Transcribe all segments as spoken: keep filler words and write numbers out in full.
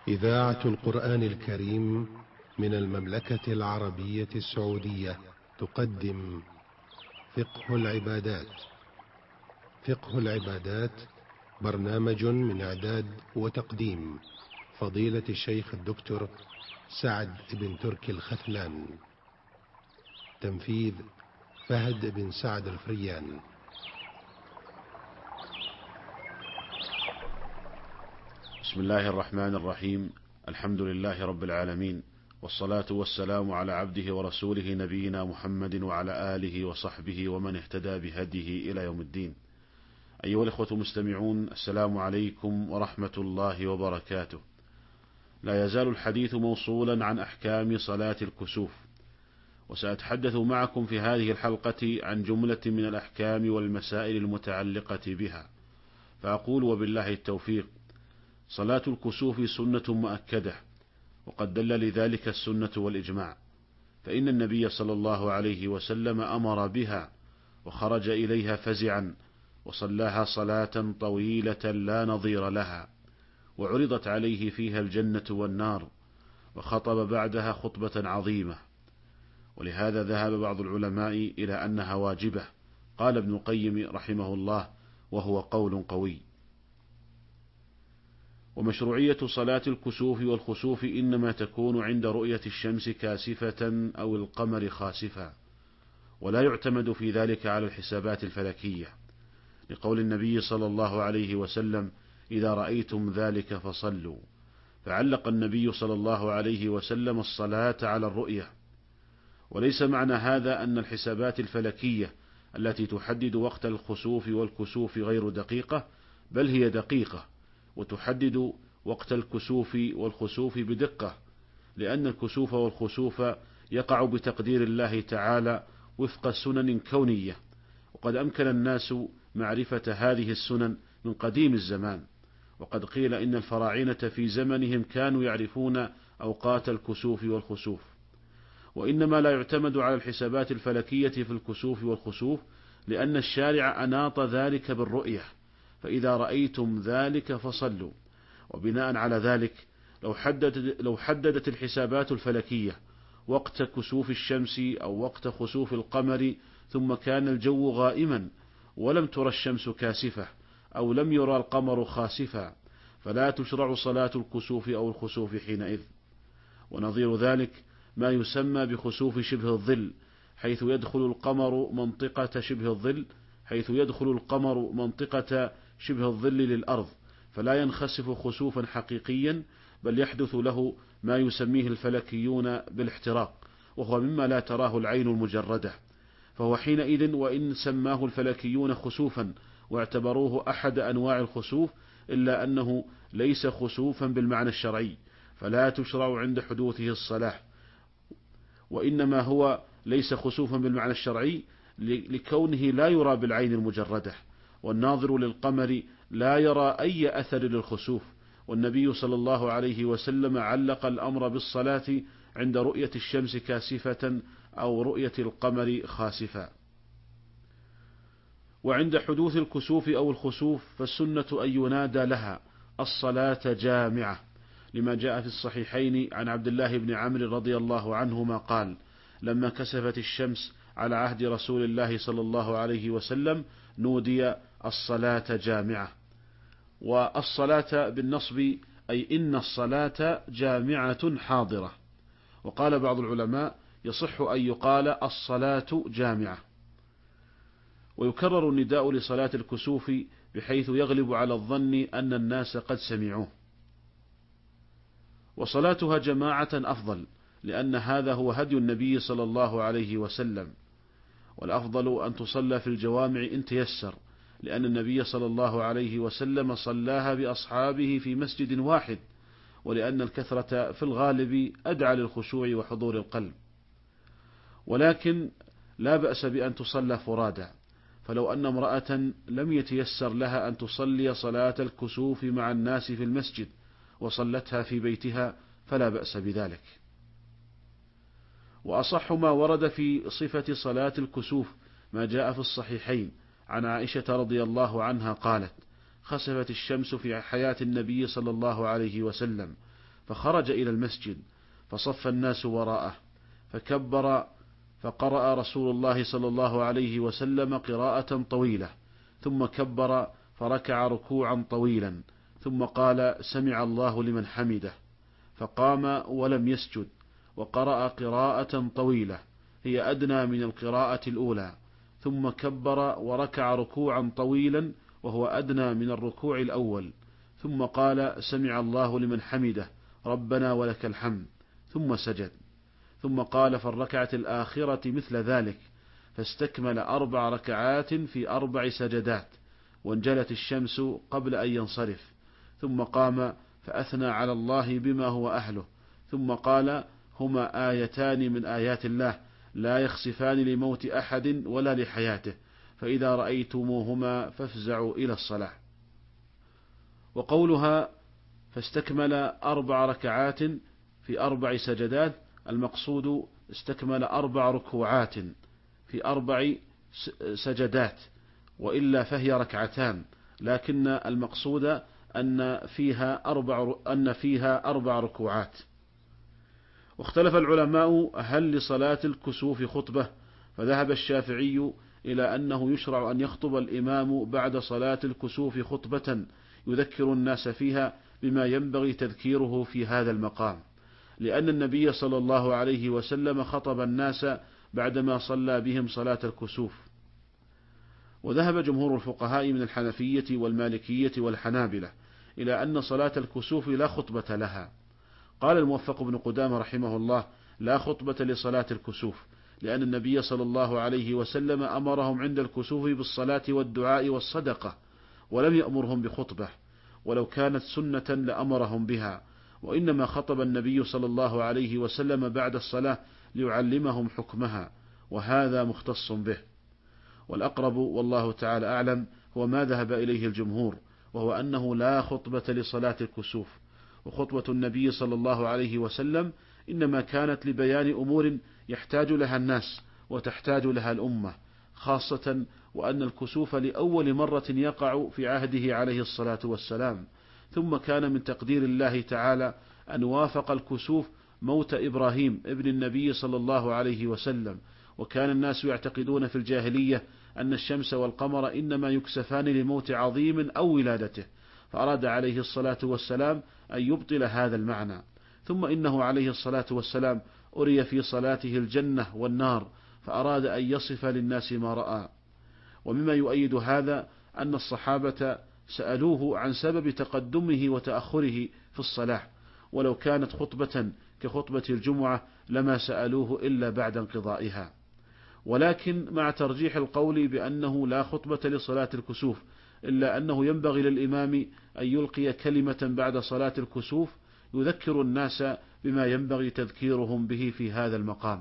إذاعة القرآن الكريم من المملكة العربية السعودية تقدم فقه العبادات. فقه العبادات برنامج من إعداد وتقديم فضيلة الشيخ الدكتور سعد بن تركي الختلان. تنفيذ فهد بن سعد الفريان. بسم الله الرحمن الرحيم. الحمد لله رب العالمين، والصلاة والسلام على عبده ورسوله نبينا محمد وعلى آله وصحبه ومن اهتدى بهديه إلى يوم الدين. أيها الإخوة المستمعون، السلام عليكم ورحمة الله وبركاته. لا يزال الحديث موصولا عن أحكام صلاة الكسوف، وسأتحدث معكم في هذه الحلقة عن جملة من الأحكام والمسائل المتعلقة بها، فأقول وبالله التوفيق: صلاة الكسوف سنة مؤكدة، وقد دل لذلك السنة والإجماع، فإن النبي صلى الله عليه وسلم أمر بها وخرج إليها فزعا، وصلاها صلاة طويلة لا نظير لها، وعرضت عليه فيها الجنة والنار، وخطب بعدها خطبة عظيمة. ولهذا ذهب بعض العلماء إلى أنها واجبة، قال ابن القيم رحمه الله: وهو قول قوي. ومشروعية صلاة الكسوف والخسوف إنما تكون عند رؤية الشمس كاسفة أو القمر خاسفا، ولا يعتمد في ذلك على الحسابات الفلكية، لقول النبي صلى الله عليه وسلم: إذا رأيتم ذلك فصلوا. فعلق النبي صلى الله عليه وسلم الصلاة على الرؤية. وليس معنى هذا أن الحسابات الفلكية التي تحدد وقت الخسوف والكسوف غير دقيقة، بل هي دقيقة، وتحدد وقت الكسوف والخسوف بدقة، لأن الكسوف والخسوف يقع بتقدير الله تعالى وفق سنن كونية، وقد أمكن الناس معرفة هذه السنن من قديم الزمان. وقد قيل إن الفراعنة في زمنهم كانوا يعرفون أوقات الكسوف والخسوف. وإنما لا يعتمد على الحسابات الفلكية في الكسوف والخسوف، لأن الشارع أناط ذلك بالرؤية، فإذا رأيتم ذلك فصلوا. وبناء على ذلك، لو حددت, لو حددت الحسابات الفلكية وقت كسوف الشمس أو وقت خسوف القمر، ثم كان الجو غائما ولم ترى الشمس كاسفة أو لم يرى القمر خاسفا، فلا تشرع صلاة الكسوف أو الخسوف حينئذ. ونظير ذلك ما يسمى بخسوف شبه الظل، حيث يدخل القمر منطقة شبه الظل حيث يدخل القمر منطقة شبه الظل للأرض، فلا ينخسف خسوفا حقيقيا، بل يحدث له ما يسميه الفلكيون بالاحتراق، وهو مما لا تراه العين المجردة. فهو حينئذ وإن سماه الفلكيون خسوفا واعتبروه أحد أنواع الخسوف، إلا أنه ليس خسوفا بالمعنى الشرعي، فلا تشرع عند حدوثه الصلاة. وإنما هو ليس خسوفا بالمعنى الشرعي لكونه لا يرى بالعين المجردة، والناظر للقمر لا يرى أي أثر للخسوف. والنبي صلى الله عليه وسلم علق الأمر بالصلاة عند رؤية الشمس كاسفة أو رؤية القمر خاسفا. وعند حدوث الكسوف أو الخسوف فالسنة أن ينادى لها الصلاة جامعة، لما جاء في الصحيحين عن عبد الله بن عمرو رضي الله عنهما قال: لما كسفت الشمس على عهد رسول الله صلى الله عليه وسلم نودي الصلاة جامعة. والصلاة بالنصب أي إن الصلاة جامعة حاضرة. وقال بعض العلماء: يصح أن يقال الصلاة جامعة. ويكرر النداء لصلاة الكسوف بحيث يغلب على الظن أن الناس قد سمعوه. وصلاتها جماعة أفضل، لأن هذا هو هدي النبي صلى الله عليه وسلم. والأفضل أن تصلى في الجوامع إن تيسر، لأن النبي صلى الله عليه وسلم صلاها بأصحابه في مسجد واحد، ولأن الكثرة في الغالب أدعى للخشوع وحضور القلب. ولكن لا بأس بأن تصلى فرادى، فلو أن امرأة لم يتيسر لها أن تصلي صلاة الكسوف مع الناس في المسجد وصلتها في بيتها فلا بأس بذلك. وأصح ما ورد في صفة صلاة الكسوف ما جاء في الصحيحين عن عائشة رضي الله عنها قالت: خسفت الشمس في حياة النبي صلى الله عليه وسلم، فخرج إلى المسجد فصف الناس وراءه فكبر، فقرأ رسول الله صلى الله عليه وسلم قراءة طويلة، ثم كبر فركع ركوعا طويلا، ثم قال سمع الله لمن حمده، فقام ولم يسجد وقرأ قراءة طويلة هي أدنى من القراءة الأولى، ثم كبر وركع ركوعا طويلا وهو أدنى من الركوع الأول، ثم قال سمع الله لمن حمده ربنا ولك الحمد، ثم سجد، ثم قال في الركعة الآخرة مثل ذلك، فاستكمل أربع ركعات في أربع سجدات، وانجلت الشمس قبل أن ينصرف، ثم قام فأثنى على الله بما هو أهله، ثم قال هما آيتان من آيات الله لا يخسفان لموت أحد ولا لحياته، فإذا رأيتموهما فافزعوا إلى الصلاة. وقولها فاستكمل أربع ركعات في أربع سجدات، المقصود استكمل أربع ركوعات في أربع سجدات، وإلا فهي ركعتان، لكن المقصود أن فيها أربع أن فيها أربع ركوعات. واختلف العلماء هل لصلاة الكسوف خطبة، فذهب الشافعي إلى أنه يشرع أن يخطب الإمام بعد صلاة الكسوف خطبة يذكر الناس فيها بما ينبغي تذكيره في هذا المقام، لأن النبي صلى الله عليه وسلم خطب الناس بعدما صلى بهم صلاة الكسوف. وذهب جمهور الفقهاء من الحنفية والمالكية والحنابلة إلى أن صلاة الكسوف لا خطبة لها. قال الموفق بن قدامة رحمه الله لا خطبة لصلاة الكسوف، لأن النبي صلى الله عليه وسلم أمرهم عند الكسوف بالصلاة والدعاء والصدقة، ولم يأمرهم بخطبة، ولو كانت سنة لأمرهم بها، وإنما خطب النبي صلى الله عليه وسلم بعد الصلاة ليعلمهم حكمها، وهذا مختص به. والأقرب والله تعالى أعلم هو ما ذهب إليه الجمهور، وهو أنه لا خطبة لصلاة الكسوف، وخطبة النبي صلى الله عليه وسلم إنما كانت لبيان أمور يحتاج لها الناس وتحتاج لها الأمة، خاصة وأن الكسوف لأول مرة يقع في عهده عليه الصلاة والسلام، ثم كان من تقدير الله تعالى أن وافق الكسوف موت إبراهيم ابن النبي صلى الله عليه وسلم، وكان الناس يعتقدون في الجاهلية أن الشمس والقمر إنما يكسفان لموت عظيم أو ولادته، فأراد عليه الصلاة والسلام أن يبطل هذا المعنى. ثم إنه عليه الصلاة والسلام أري في صلاته الجنة والنار، فأراد أن يصف للناس ما رأى. ومما يؤيد هذا أن الصحابة سألوه عن سبب تقدمه وتأخره في الصلاة، ولو كانت خطبة كخطبة الجمعة لما سألوه إلا بعد انقضائها. ولكن مع ترجيح القول بأنه لا خطبة لصلاة الكسوف، إلا أنه ينبغي للإمام أن يلقي كلمة بعد صلاة الكسوف يذكر الناس بما ينبغي تذكيرهم به في هذا المقام.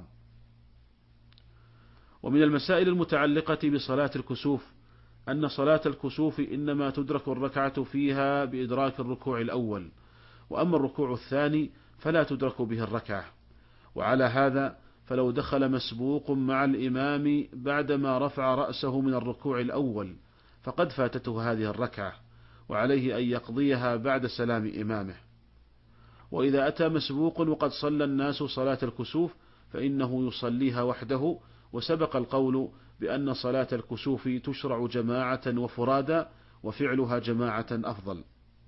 ومن المسائل المتعلقة بصلاة الكسوف أن صلاة الكسوف إنما تدرك الركعة فيها بإدراك الركوع الأول، وأما الركوع الثاني فلا تدرك به الركعة. وعلى هذا فلو دخل مسبوق مع الإمام بعدما رفع رأسه من الركوع الأول فقد فاتته هذه الركعة، وعليه أن يقضيها بعد سلام إمامه. وإذا أتى مسبوق وقد صلى الناس صلاة الكسوف فإنه يصليها وحده، وسبق القول بأن صلاة الكسوف تشرع جماعة وفرادا، وفعلها جماعة أفضل.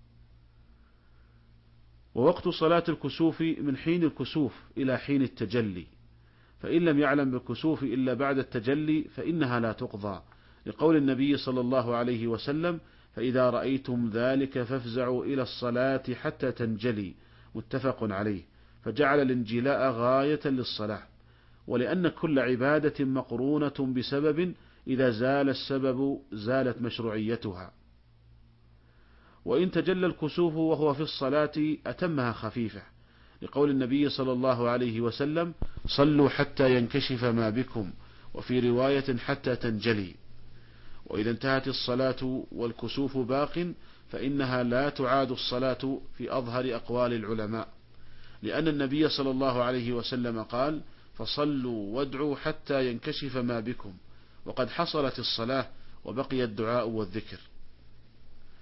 ووقت صلاة الكسوف من حين الكسوف إلى حين التجلي، فإن لم يعلم بالكسوف إلا بعد التجلي فإنها لا تقضى، لقول النبي صلى الله عليه وسلم فإذا رأيتم ذلك فافزعوا إلى الصلاة حتى تنجلي، متفق عليه، فجعل الانجلاء غاية للصلاة. ولأن كل عبادة مقرونة بسبب، إذا زال السبب زالت مشروعيتها. وإن تجلى الكسوف وهو في الصلاة أتمها خفيفة، لقول النبي صلى الله عليه وسلم صلوا حتى ينكشف ما بكم، وفي رواية حتى تنجلي. وإذا انتهت الصلاة والكسوف باق فإنها لا تعاد الصلاة في أظهر أقوال العلماء، لأن النبي صلى الله عليه وسلم قال فصلوا وادعوا حتى ينكشف ما بكم، وقد حصلت الصلاة وبقي الدعاء والذكر.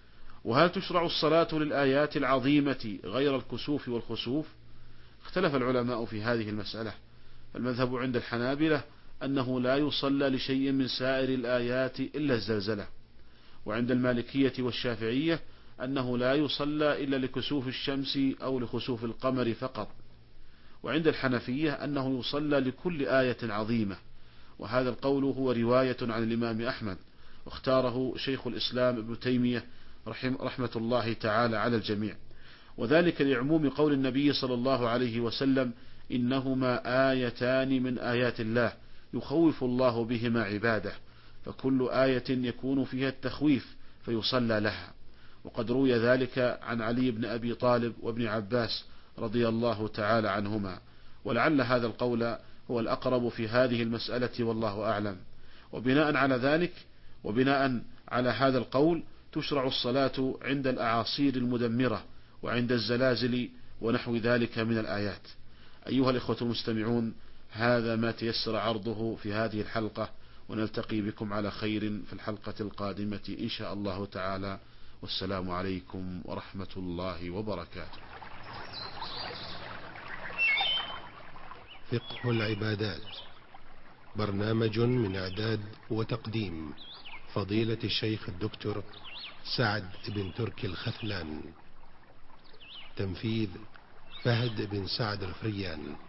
وهل تشرع الصلاة للآيات العظيمة غير الكسوف والخسوف؟ اختلف العلماء في هذه المسألة، المذهب عند الحنابلة أنه لا يصلى لشيء من سائر الآيات إلا الزلزلة، وعند المالكية والشافعية أنه لا يصلى إلا لكسوف الشمس أو لخسوف القمر فقط، وعند الحنفية أنه يصلى لكل آية عظيمة، وهذا القول هو رواية عن الإمام أحمد، واختاره شيخ الإسلام ابن تيمية رحمة الله تعالى على الجميع، وذلك لعموم قول النبي صلى الله عليه وسلم: إنهما آيتان من آيات الله يخوف الله بهما عباده، فكل آية يكون فيها التخويف فيصلى لها. وقد روي ذلك عن علي بن أبي طالب وابن عباس رضي الله تعالى عنهما، ولعل هذا القول هو الأقرب في هذه المسألة والله أعلم. وبناء على ذلك وبناء على هذا القول تشرع الصلاة عند الأعاصير المدمرة وعند الزلازل ونحو ذلك من الآيات. أيها الإخوة المستمعون، هذا ما تيسر عرضه في هذه الحلقة، ونلتقي بكم على خير في الحلقة القادمة إن شاء الله تعالى، والسلام عليكم ورحمة الله وبركاته. فقه العبادات، برنامج من إعداد وتقديم فضيلة الشيخ الدكتور سعد بن تركي الخثلان، تنفيذ فهد بن سعد الفريان.